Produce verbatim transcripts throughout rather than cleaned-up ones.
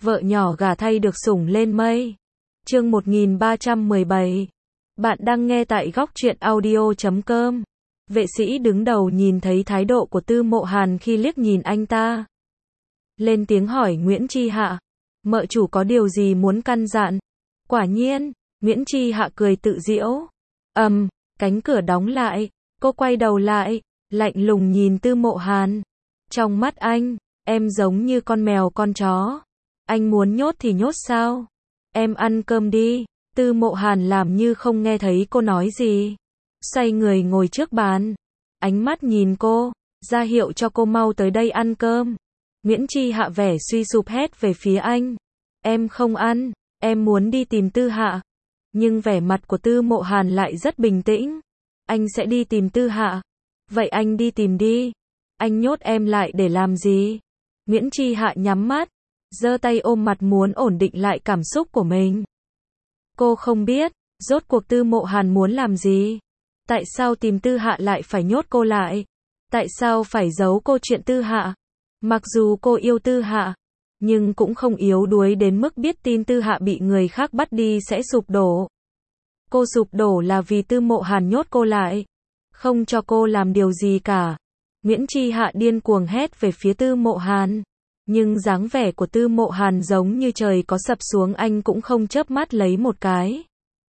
vợ nhỏ gả thay được sủng lên mây. Chương một nghìn ba trăm mười bảy. Bạn đang nghe tại góc truyện audio chấm com. Vệ sĩ đứng đầu nhìn thấy thái độ của Tư Mộ Hàn khi liếc nhìn anh ta. Lên tiếng hỏi Nguyễn Chi Hạ. Mợ chủ có điều gì muốn căn dặn? Quả nhiên, Nguyễn Chi Hạ cười tự giễu. Ầm, um, cánh cửa đóng lại, cô quay đầu lại, lạnh lùng nhìn Tư Mộ Hàn. Trong mắt anh, em giống như con mèo con chó. Anh muốn nhốt thì nhốt sao? Em ăn cơm đi. Tư Mộ Hàn làm như không nghe thấy cô nói gì. Xoay người ngồi trước bàn. Ánh mắt nhìn cô, ra hiệu cho cô mau tới đây ăn cơm. Nguyễn Chi Hạ vẻ suy sụp hét về phía anh. Em không ăn, em muốn đi tìm Tư Hạ. Nhưng vẻ mặt của Tư Mộ Hàn lại rất bình tĩnh. Anh sẽ đi tìm Tư Hạ. Vậy anh đi tìm đi. Anh nhốt em lại để làm gì? Nguyễn Chi Hạ nhắm mắt, giơ tay ôm mặt muốn ổn định lại cảm xúc của mình. Cô không biết, rốt cuộc Tư Mộ Hàn muốn làm gì? Tại sao tìm Tư Hạ lại phải nhốt cô lại? Tại sao phải giấu cô chuyện Tư Hạ? Mặc dù cô yêu Tư Hạ, nhưng cũng không yếu đuối đến mức biết tin Tư Hạ bị người khác bắt đi sẽ sụp đổ. Cô sụp đổ là vì Tư Mộ Hàn nhốt cô lại, không cho cô làm điều gì cả. Nguyễn Chi Hạ điên cuồng hét về phía Tư Mộ Hàn, nhưng dáng vẻ của Tư Mộ Hàn giống như trời có sập xuống anh cũng không chớp mắt lấy một cái.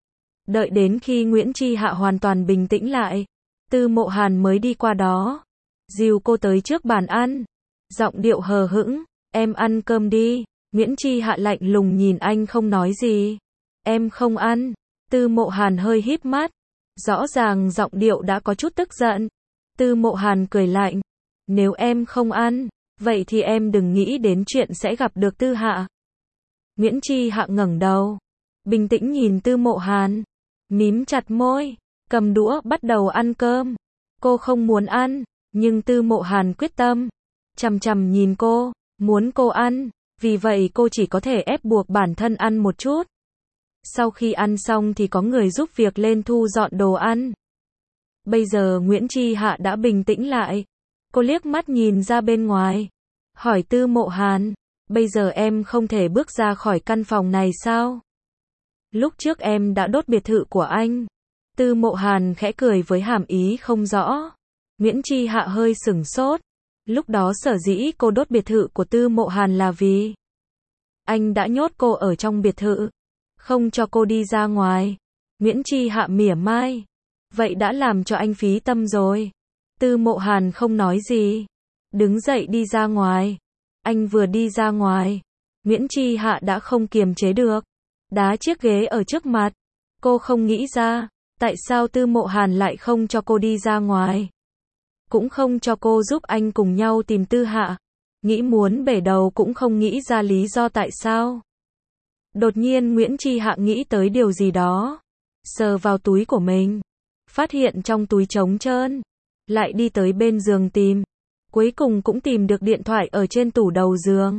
Đợi đến khi Nguyễn Chi Hạ hoàn toàn bình tĩnh lại, Tư Mộ Hàn mới đi qua đó, dìu cô tới trước bàn ăn, giọng điệu hờ hững, em ăn cơm đi. Nguyễn Chi Hạ lạnh lùng nhìn anh không nói gì. Em không ăn. Tư Mộ Hàn hơi híp mắt, rõ ràng giọng điệu đã có chút tức giận. Tư Mộ Hàn cười lạnh, nếu em không ăn, vậy thì em đừng nghĩ đến chuyện sẽ gặp được Tư Hạ. Nguyễn Chi Hạ ngẩng đầu, bình tĩnh nhìn Tư Mộ Hàn, mím chặt môi, cầm đũa bắt đầu ăn cơm. Cô không muốn ăn, nhưng Tư Mộ Hàn quyết tâm, chằm chằm nhìn cô, muốn cô ăn, vì vậy cô chỉ có thể ép buộc bản thân ăn một chút. Sau khi ăn xong thì có người giúp việc lên thu dọn đồ ăn. Bây giờ Nguyễn Chi Hạ đã bình tĩnh lại. Cô liếc mắt nhìn ra bên ngoài, hỏi Tư Mộ Hàn, bây giờ em không thể bước ra khỏi căn phòng này sao? Lúc trước em đã đốt biệt thự của anh. Tư Mộ Hàn khẽ cười với hàm ý không rõ. Nguyễn Chi Hạ hơi sửng sốt. Lúc đó sở dĩ cô đốt biệt thự của Tư Mộ Hàn là vì anh đã nhốt cô ở trong biệt thự, không cho cô đi ra ngoài. Nguyễn Chi Hạ mỉa mai. Vậy đã làm cho anh phí tâm rồi. Tư Mộ Hàn không nói gì, đứng dậy đi ra ngoài. Anh vừa đi ra ngoài, Nguyễn Chi Hạ đã không kiềm chế được, đá chiếc ghế ở trước mặt. Cô không nghĩ ra, tại sao Tư Mộ Hàn lại không cho cô đi ra ngoài, cũng không cho cô giúp anh cùng nhau tìm Tư Hạ. Nghĩ muốn bể đầu cũng không nghĩ ra lý do tại sao. Đột nhiên Nguyễn Chi Hạ nghĩ tới điều gì đó, sờ vào túi của mình, phát hiện trong túi trống trơn, lại đi tới bên giường tìm, cuối cùng cũng tìm được điện thoại ở trên tủ đầu giường.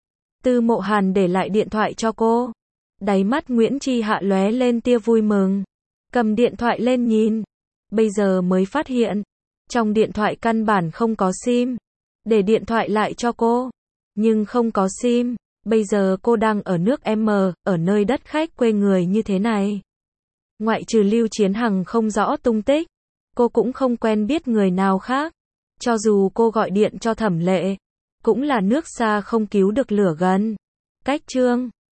Tư Mộ Hàn để lại điện thoại cho cô. Đáy mắt Nguyễn Chi Hạ lóe lên tia vui mừng, cầm điện thoại lên nhìn, bây giờ mới phát hiện, trong điện thoại căn bản không có sim. Để điện thoại lại cho cô, nhưng không có sim. Bây giờ cô đang ở nước M, ở nơi đất khách quê người như thế này. Ngoại trừ Lưu Chiến Hằng không rõ tung tích, cô cũng không quen biết người nào khác. Cho dù cô gọi điện cho Thẩm Lệ, cũng là nước xa không cứu được lửa gần. Cách chương